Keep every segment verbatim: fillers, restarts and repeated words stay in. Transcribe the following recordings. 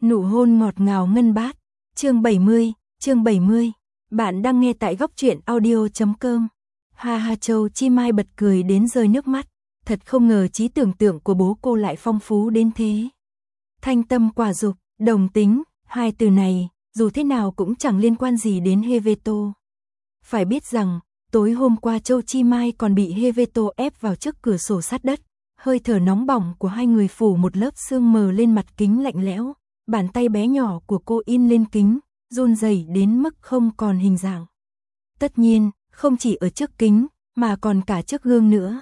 Nụ hôn ngọt ngào ngân bát. Chương bảy mươi, chương bảy mươi. Bạn đang nghe tại góc truyện audio chấm com. Ha ha, Châu Chi Mai bật cười đến rơi nước mắt, thật không ngờ trí tưởng tượng của bố cô lại phong phú đến thế. Thanh tâm quả dục, đồng tính, hai từ này, dù thế nào cũng chẳng liên quan gì đến Heveto. Phải biết rằng, tối hôm qua Châu Chi Mai còn bị Heveto ép vào trước cửa sổ sát đất, hơi thở nóng bỏng của hai người phủ một lớp sương mờ lên mặt kính lạnh lẽo, bàn tay bé nhỏ của cô in lên kính, run rẩy đến mức không còn hình dạng. Tất nhiên, không chỉ ở trước kính, mà còn cả trước gương nữa.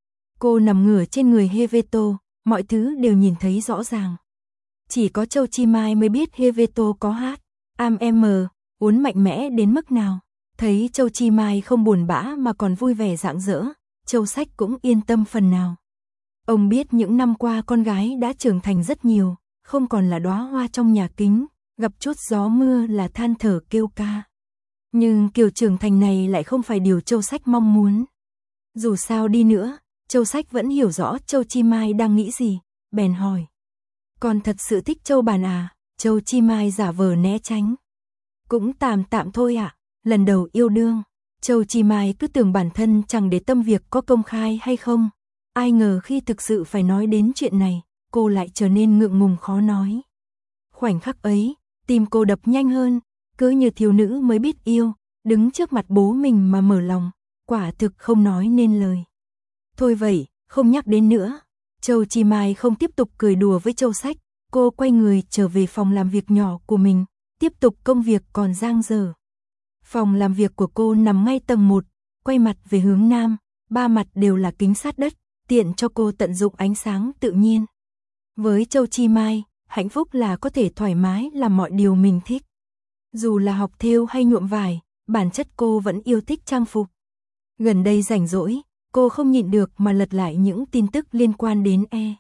Cô nằm ngửa trên người Heveto, mọi thứ đều nhìn thấy rõ ràng. Chỉ có Châu Chi Mai mới biết Heveto có hát, am em, uốn mạnh mẽ đến mức nào. Thấy Châu Chi Mai không buồn bã mà còn vui vẻ rạng rỡ, Châu Sách cũng yên tâm phần nào. Ông biết những năm qua con gái đã trưởng thành rất nhiều, không còn là đóa hoa trong nhà kính, gặp chút gió mưa là than thở kêu ca. Nhưng kiểu trưởng thành này lại không phải điều Châu Sách mong muốn. Dù sao đi nữa, Châu Sách vẫn hiểu rõ Châu Chi Mai đang nghĩ gì, bèn hỏi. Con thật sự thích Châu Bản à? Châu Chi Mai giả vờ né tránh. Cũng tạm tạm thôi ạ, à, lần đầu yêu đương. Châu Chi Mai cứ tưởng bản thân chẳng để tâm việc có công khai hay không. Ai ngờ khi thực sự phải nói đến chuyện này, cô lại trở nên ngượng ngùng khó nói. Khoảnh khắc ấy, tim cô đập nhanh hơn, cứ như thiếu nữ mới biết yêu, đứng trước mặt bố mình mà mở lòng, quả thực không nói nên lời. Thôi vậy, không nhắc đến nữa. Châu Chi Mai không tiếp tục cười đùa với Châu Sách, cô quay người trở về phòng làm việc nhỏ của mình, tiếp tục công việc còn dang dở. Phòng làm việc của cô nằm ngay tầng một, quay mặt về hướng nam, ba mặt đều là kính sát đất, tiện cho cô tận dụng ánh sáng tự nhiên. Với Châu Chi Mai, hạnh phúc là có thể thoải mái làm mọi điều mình thích. Dù là học thêu hay nhuộm vải, bản chất cô vẫn yêu thích trang phục. Gần đây rảnh rỗi, cô không nhịn được mà lật lại những tin tức liên quan đến E.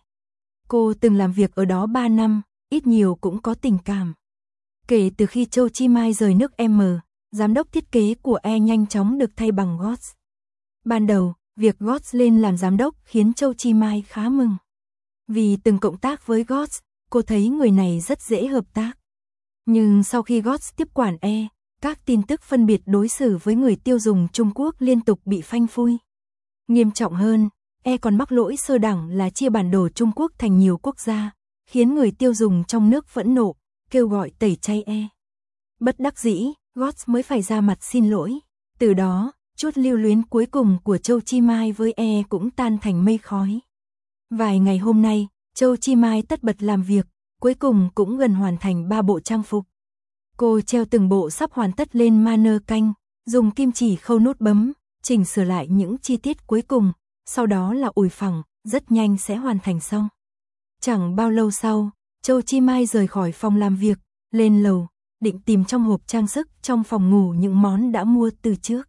Cô từng làm việc ở đó ba năm, ít nhiều cũng có tình cảm. Kể từ khi Châu Chi Mai rời nước M, giám đốc thiết kế của E nhanh chóng được thay bằng Gods. Ban đầu, việc Gods lên làm giám đốc khiến Châu Chi Mai khá mừng. Vì từng cộng tác với Gods, cô thấy người này rất dễ hợp tác. Nhưng sau khi Gods tiếp quản E, các tin tức phân biệt đối xử với người tiêu dùng Trung Quốc liên tục bị phanh phui. Nghiêm trọng hơn, E còn mắc lỗi sơ đẳng là chia bản đồ Trung Quốc thành nhiều quốc gia, khiến người tiêu dùng trong nước phẫn nộ, kêu gọi tẩy chay E. Bất đắc dĩ, Gods mới phải ra mặt xin lỗi. Từ đó, chút lưu luyến cuối cùng của Châu Chi Mai với E cũng tan thành mây khói. Vài ngày hôm nay, Châu Chi Mai tất bật làm việc, cuối cùng cũng gần hoàn thành ba bộ trang phục. Cô treo từng bộ sắp hoàn tất lên manơ canh, dùng kim chỉ khâu nút bấm, chỉnh sửa lại những chi tiết cuối cùng, sau đó là ủi phẳng, rất nhanh sẽ hoàn thành xong. Chẳng bao lâu sau, Châu Chi Mai rời khỏi phòng làm việc, lên lầu, định tìm trong hộp trang sức trong phòng ngủ những món đã mua từ trước.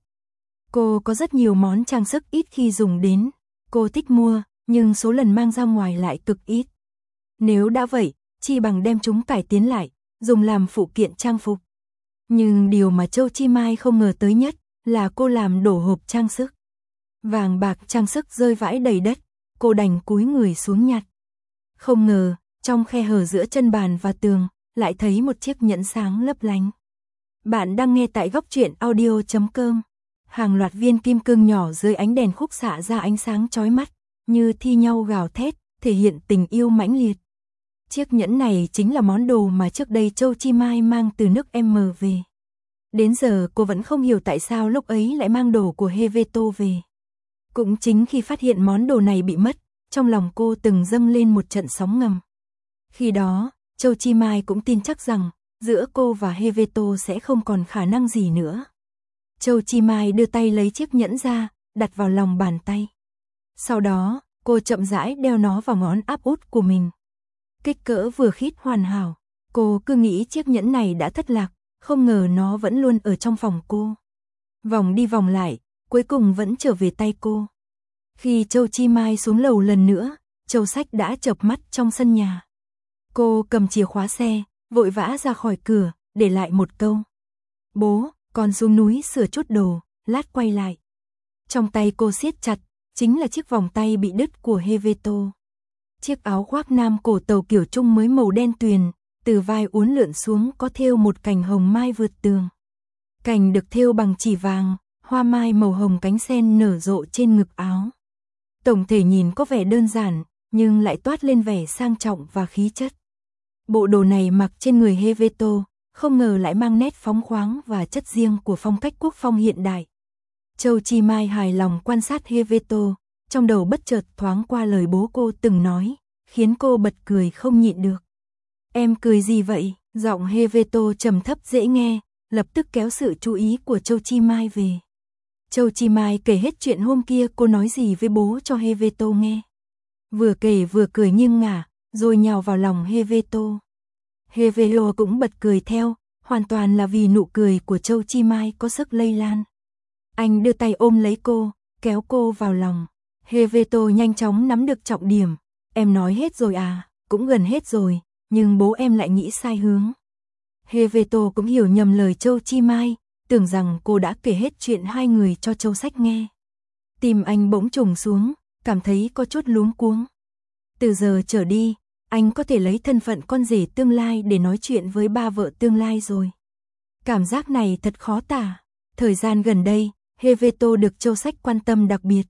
Cô có rất nhiều món trang sức ít khi dùng đến, cô thích mua, nhưng số lần mang ra ngoài lại cực ít. Nếu đã vậy, chi bằng đem chúng cải tiến lại, dùng làm phụ kiện trang phục. Nhưng điều mà Châu Chi Mai không ngờ tới nhất là cô làm đổ hộp trang sức. Vàng bạc trang sức rơi vãi đầy đất, cô đành cúi người xuống nhặt. Không ngờ, trong khe hở giữa chân bàn và tường, lại thấy một chiếc nhẫn sáng lấp lánh. Bạn đang nghe tại góc truyện audio chấm com. Hàng loạt viên kim cương nhỏ dưới ánh đèn khúc xạ ra ánh sáng chói mắt, như thi nhau gào thét, thể hiện tình yêu mãnh liệt. Chiếc nhẫn này chính là món đồ mà trước đây Châu Chi Mai mang từ nước M về. Đến giờ cô vẫn không hiểu tại sao lúc ấy lại mang đồ của Heveto về. Cũng chính khi phát hiện món đồ này bị mất, trong lòng cô từng dâng lên một trận sóng ngầm. Khi đó, Châu Chi Mai cũng tin chắc rằng, giữa cô và Heveto sẽ không còn khả năng gì nữa. Châu Chi Mai đưa tay lấy chiếc nhẫn ra, đặt vào lòng bàn tay. Sau đó, cô chậm rãi đeo nó vào ngón áp út của mình. Kích cỡ vừa khít hoàn hảo, cô cứ nghĩ chiếc nhẫn này đã thất lạc, không ngờ nó vẫn luôn ở trong phòng cô. Vòng đi vòng lại, cuối cùng vẫn trở về tay cô. Khi Châu Chi Mai xuống lầu lần nữa, Châu Sách đã chợp mắt trong sân nhà. Cô cầm chìa khóa xe, vội vã ra khỏi cửa, để lại một câu. Bố, con xuống núi sửa chút đồ, lát quay lại. Trong tay cô siết chặt, chính là chiếc vòng tay bị đứt của Heveto. Chiếc áo khoác nam cổ tàu kiểu Trung mới màu đen tuyền, từ vai uốn lượn xuống có thêu một cành hồng mai vượt tường. Cành được thêu bằng chỉ vàng, hoa mai màu hồng cánh sen nở rộ trên ngực áo. Tổng thể nhìn có vẻ đơn giản, nhưng lại toát lên vẻ sang trọng và khí chất. Bộ đồ này mặc trên người Helveto, không ngờ lại mang nét phóng khoáng và chất riêng của phong cách quốc phong hiện đại. Châu Chi Mai hài lòng quan sát Helveto, trong đầu bất chợt thoáng qua lời bố cô từng nói, khiến cô bật cười không nhịn được. Em cười gì vậy? Giọng Helveto trầm thấp dễ nghe, lập tức kéo sự chú ý của Châu Chi Mai về. Châu Chi Mai kể hết chuyện hôm kia cô nói gì với bố cho Helveto nghe. Vừa kể vừa cười nghiêng ngả, rồi nhào vào lòng Helveto. Helveto cũng bật cười theo, hoàn toàn là vì nụ cười của Châu Chi Mai có sức lây lan. Anh đưa tay ôm lấy cô, kéo cô vào lòng. Helveto nhanh chóng nắm được trọng điểm. Em nói hết rồi à? Cũng gần hết rồi, nhưng bố em lại nghĩ sai hướng. Helveto cũng hiểu nhầm lời Châu Chi Mai, tưởng rằng cô đã kể hết chuyện hai người cho Châu Sách nghe. Tim anh bỗng trùng xuống, cảm thấy có chút luống cuống. Từ giờ trở đi, anh có thể lấy thân phận con rể tương lai để nói chuyện với ba vợ tương lai rồi. Cảm giác này thật khó tả. Thời gian gần đây, Helveto được Châu Sách quan tâm đặc biệt.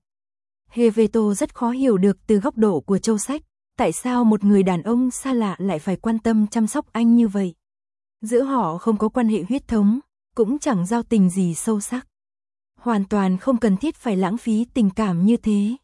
Helveto rất khó hiểu được từ góc độ của Châu Sách, tại sao một người đàn ông xa lạ lại phải quan tâm chăm sóc anh như vậy. Giữa họ không có quan hệ huyết thống, cũng chẳng giao tình gì sâu sắc. Hoàn toàn không cần thiết phải lãng phí tình cảm như thế.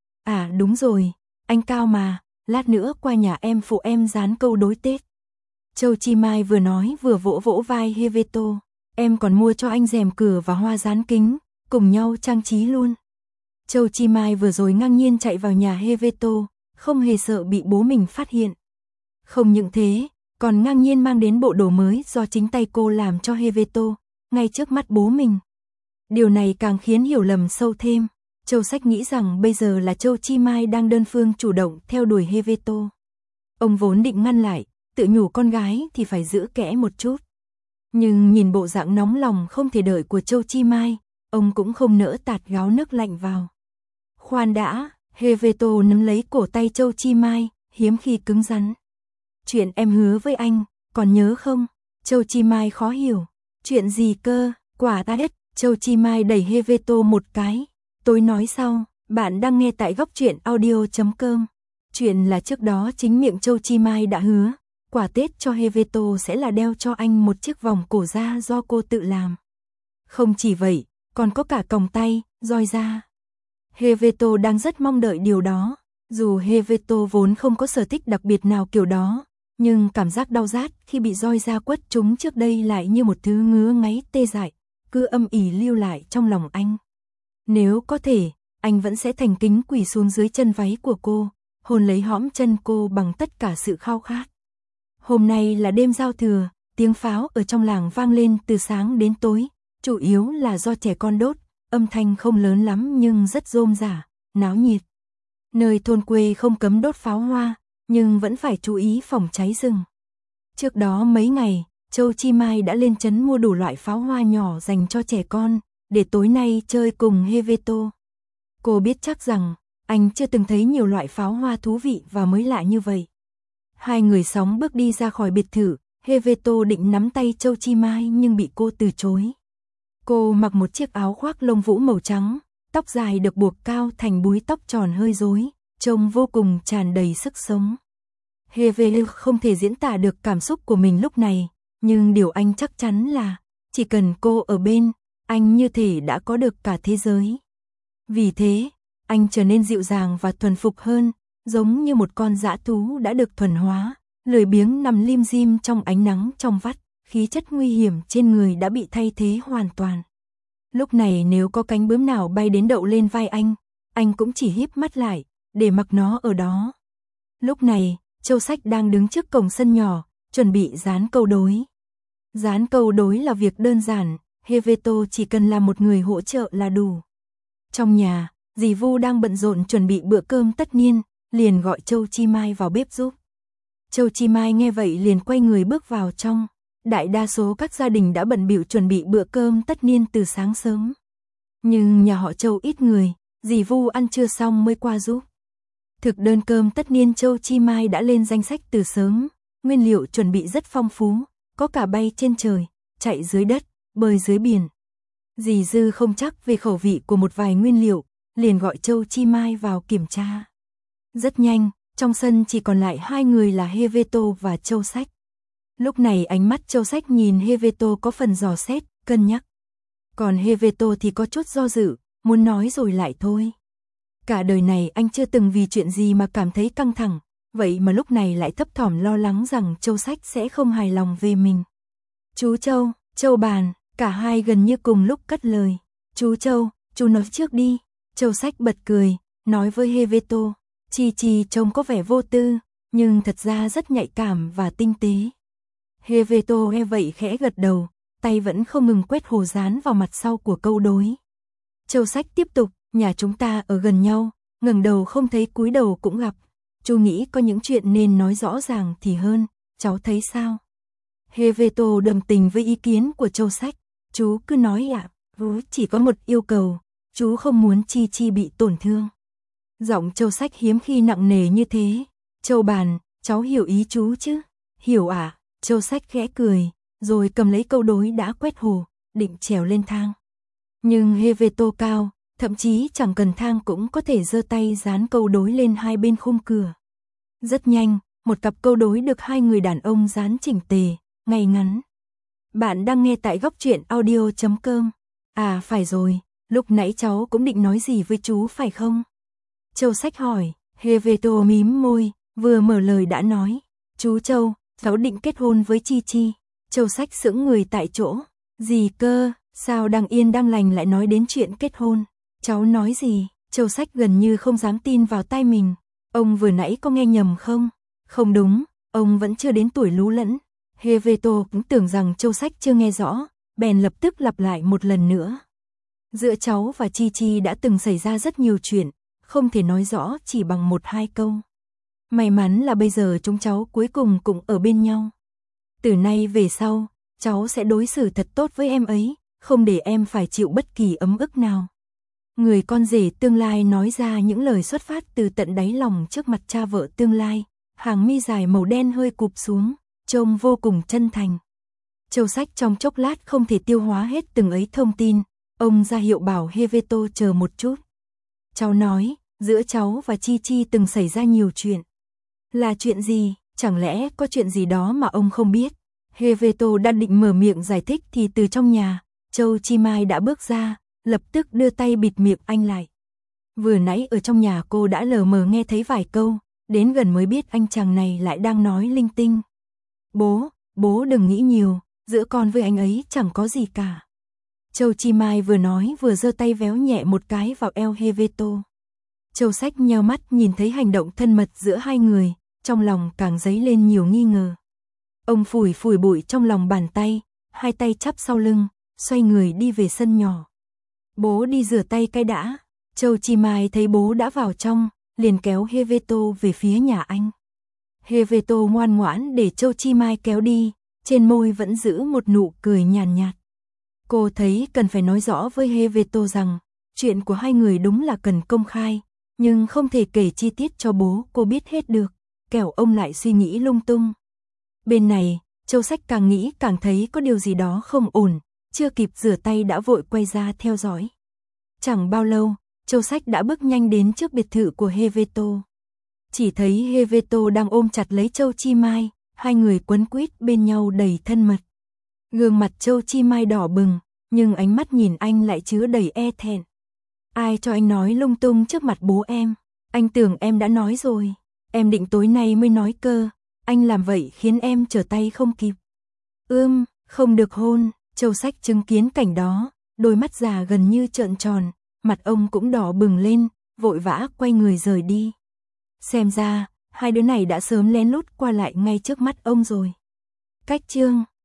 À đúng rồi, anh Cao mà, lát nữa qua nhà em phụ em dán câu đối Tết. Châu Chi Mai vừa nói vừa vỗ vỗ vai Helveto, em còn mua cho anh rèm cửa và hoa dán kính, cùng nhau trang trí luôn. Châu Chi Mai vừa rồi ngang nhiên chạy vào nhà Helveto, không hề sợ bị bố mình phát hiện. Không những thế, còn ngang nhiên mang đến bộ đồ mới do chính tay cô làm cho Helveto, ngay trước mắt bố mình. Điều này càng khiến hiểu lầm sâu thêm. Châu Sách nghĩ rằng bây giờ là Châu Chi Mai đang đơn phương chủ động theo đuổi Helveto. Ông vốn định ngăn lại, tự nhủ con gái thì phải giữ kẽ một chút. Nhưng nhìn bộ dạng nóng lòng không thể đợi của Châu Chi Mai, ông cũng không nỡ tạt gáo nước lạnh vào. Khoan đã, Helveto nắm lấy cổ tay Châu Chi Mai, hiếm khi cứng rắn. Chuyện em hứa với anh, còn nhớ không? Châu Chi Mai khó hiểu. Chuyện gì cơ? Quả ta hết. Châu Chi Mai đẩy Helveto một cái. Tôi nói sau, bạn đang nghe tại góc truyện audio chấm com. Chuyện là trước đó chính miệng Châu Chi Mai đã hứa, quà Tết cho Helveto sẽ là đeo cho anh một chiếc vòng cổ da do cô tự làm. Không chỉ vậy, còn có cả còng tay, roi da. Helveto đang rất mong đợi điều đó. Dù Helveto vốn không có sở thích đặc biệt nào kiểu đó, nhưng cảm giác đau rát khi bị roi da quất trúng trước đây lại như một thứ ngứa ngáy tê dại, cứ âm ỉ lưu lại trong lòng anh. Nếu có thể, anh vẫn sẽ thành kính quỳ xuống dưới chân váy của cô, hôn lấy hõm chân cô bằng tất cả sự khao khát. Hôm nay là đêm giao thừa, tiếng pháo ở trong làng vang lên từ sáng đến tối, chủ yếu là do trẻ con đốt, âm thanh không lớn lắm nhưng rất rôm rả, náo nhiệt. Nơi thôn quê không cấm đốt pháo hoa, nhưng vẫn phải chú ý phòng cháy rừng. Trước đó mấy ngày, Châu Chi Mai đã lên trấn mua đủ loại pháo hoa nhỏ dành cho trẻ con, để tối nay chơi cùng Helveto. Cô biết chắc rằng, anh chưa từng thấy nhiều loại pháo hoa thú vị và mới lạ như vậy. Hai người sóng bước đi ra khỏi biệt thự, Helveto định nắm tay Châu Chi Mai nhưng bị cô từ chối. Cô mặc một chiếc áo khoác lông vũ màu trắng, tóc dài được buộc cao thành búi tóc tròn hơi rối, trông vô cùng tràn đầy sức sống. Helveto không thể diễn tả được cảm xúc của mình lúc này, nhưng điều anh chắc chắn là, chỉ cần cô ở bên, anh như thể đã có được cả thế giới. Vì thế, anh trở nên dịu dàng và thuần phục hơn, giống như một con dã thú đã được thuần hóa, lười biếng nằm lim dim trong ánh nắng trong vắt, khí chất nguy hiểm trên người đã bị thay thế hoàn toàn. Lúc này nếu có cánh bướm nào bay đến đậu lên vai anh, anh cũng chỉ híp mắt lại, để mặc nó ở đó. Lúc này, Châu Sách đang đứng trước cổng sân nhỏ, chuẩn bị dán câu đối. Dán câu đối là việc đơn giản, Helveto chỉ cần là một người hỗ trợ là đủ. Trong nhà, dì Vu đang bận rộn chuẩn bị bữa cơm tất niên, liền gọi Châu Chi Mai vào bếp giúp. Châu Chi Mai nghe vậy liền quay người bước vào trong. Đại đa số các gia đình đã bận bịu chuẩn bị bữa cơm tất niên từ sáng sớm. Nhưng nhà họ Châu ít người, dì Vu ăn trưa xong mới qua giúp. Thực đơn cơm tất niên Châu Chi Mai đã lên danh sách từ sớm, nguyên liệu chuẩn bị rất phong phú, có cả bay trên trời, chạy dưới đất, bơi dưới biển. Dì Dư không chắc về khẩu vị của một vài nguyên liệu, liền gọi Châu Chi Mai vào kiểm tra. Rất nhanh, trong sân chỉ còn lại hai người là Heveto và Châu Sách. Lúc này ánh mắt Châu Sách nhìn Heveto có phần dò xét, cân nhắc. Còn Heveto thì có chút do dự, muốn nói rồi lại thôi. Cả đời này anh chưa từng vì chuyện gì mà cảm thấy căng thẳng, vậy mà lúc này lại thấp thỏm lo lắng rằng Châu Sách sẽ không hài lòng về mình. Chú Châu, Châu Bàn, cả hai gần như cùng lúc cất lời. Chú Châu, chú nói trước đi. Châu Sách bật cười, nói với Heveto. Chi Chi trông có vẻ vô tư, nhưng thật ra rất nhạy cảm và tinh tế. Heveto nghe vậy khẽ gật đầu, tay vẫn không ngừng quét hồ dán vào mặt sau của câu đối. Châu Sách tiếp tục, nhà chúng ta ở gần nhau, ngẩng đầu không thấy cúi đầu cũng gặp. Chú nghĩ có những chuyện nên nói rõ ràng thì hơn, cháu thấy sao? Heveto đồng tình với ý kiến của Châu Sách. Chú cứ nói ạ, à, chỉ có một yêu cầu, chú không muốn Chi Chi bị tổn thương. Giọng Châu Sách hiếm khi nặng nề như thế. Châu Bàn, cháu hiểu ý chú chứ? Hiểu ạ. À? Châu Sách khẽ cười, rồi cầm lấy câu đối đã quét hồ, định trèo lên thang. Nhưng Heveto cao, thậm chí chẳng cần thang cũng có thể giơ tay dán câu đối lên hai bên khung cửa. Rất nhanh, một cặp câu đối được hai người đàn ông dán chỉnh tề, ngay ngắn. Bạn đang nghe tại góc truyện audio chấm com. À phải rồi, lúc nãy cháu cũng định nói gì với chú phải không? Châu Sách hỏi. Heveto mím môi, vừa mở lời đã nói. Chú Châu, cháu định kết hôn với Chi Chi. Châu Sách sững người tại chỗ. Gì cơ, sao đang yên đang lành lại nói đến chuyện kết hôn? Cháu nói gì? Châu Sách gần như không dám tin vào tai mình. Ông vừa nãy có nghe nhầm không? Không đúng, ông vẫn chưa đến tuổi lú lẫn. Heveto cũng tưởng rằng Châu Sách chưa nghe rõ, bèn lập tức lặp lại một lần nữa. Giữa cháu và Chi Chi đã từng xảy ra rất nhiều chuyện, không thể nói rõ chỉ bằng một hai câu. May mắn là bây giờ chúng cháu cuối cùng cũng ở bên nhau. Từ nay về sau, cháu sẽ đối xử thật tốt với em ấy, không để em phải chịu bất kỳ ấm ức nào. Người con rể tương lai nói ra những lời xuất phát từ tận đáy lòng trước mặt cha vợ tương lai, hàng mi dài màu đen hơi cụp xuống, trông vô cùng chân thành. Châu Sách trong chốc lát không thể tiêu hóa hết từng ấy thông tin, ông ra hiệu bảo Heveto chờ một chút. Cháu nói, giữa cháu và Chi Chi từng xảy ra nhiều chuyện. Là chuyện gì, chẳng lẽ có chuyện gì đó mà ông không biết? Heveto đang định mở miệng giải thích thì từ trong nhà, Châu Chi Mai đã bước ra, lập tức đưa tay bịt miệng anh lại. Vừa nãy ở trong nhà cô đã lờ mờ nghe thấy vài câu, đến gần mới biết anh chàng này lại đang nói linh tinh. Bố, bố đừng nghĩ nhiều, giữa con với anh ấy chẳng có gì cả. Châu Chi Mai vừa nói vừa giơ tay véo nhẹ một cái vào eo Heveto. Châu Sách nheo mắt nhìn thấy hành động thân mật giữa hai người, trong lòng càng dấy lên nhiều nghi ngờ. Ông phủi phủi bụi trong lòng bàn tay, hai tay chắp sau lưng, xoay người đi về sân nhỏ. Bố đi rửa tay cái đã. Châu Chi Mai thấy bố đã vào trong, liền kéo Heveto về phía nhà anh. Heveto ngoan ngoãn để Châu Chi Mai kéo đi, trên môi vẫn giữ một nụ cười nhàn nhạt. Cô thấy cần phải nói rõ với Heveto rằng, chuyện của hai người đúng là cần công khai, nhưng không thể kể chi tiết cho bố cô biết hết được, kẻo ông lại suy nghĩ lung tung. Bên này, Châu Sách càng nghĩ càng thấy có điều gì đó không ổn, chưa kịp rửa tay đã vội quay ra theo dõi. Chẳng bao lâu, Châu Sách đã bước nhanh đến trước biệt thự của Heveto. Chỉ thấy Heveto đang ôm chặt lấy Châu Chi Mai, hai người quấn quýt bên nhau đầy thân mật. Gương mặt Châu Chi Mai đỏ bừng, nhưng ánh mắt nhìn anh lại chứa đầy e thẹn. Ai cho anh nói lung tung trước mặt bố em? Anh tưởng em đã nói rồi. Em định tối nay mới nói cơ. Anh làm vậy khiến em trở tay không kịp. Ưm, không được hôn. Châu Sách chứng kiến cảnh đó, đôi mắt già gần như trợn tròn, mặt ông cũng đỏ bừng lên, vội vã quay người rời đi. Xem ra, hai đứa này đã sớm lén lút qua lại ngay trước mắt ông rồi. Cách chương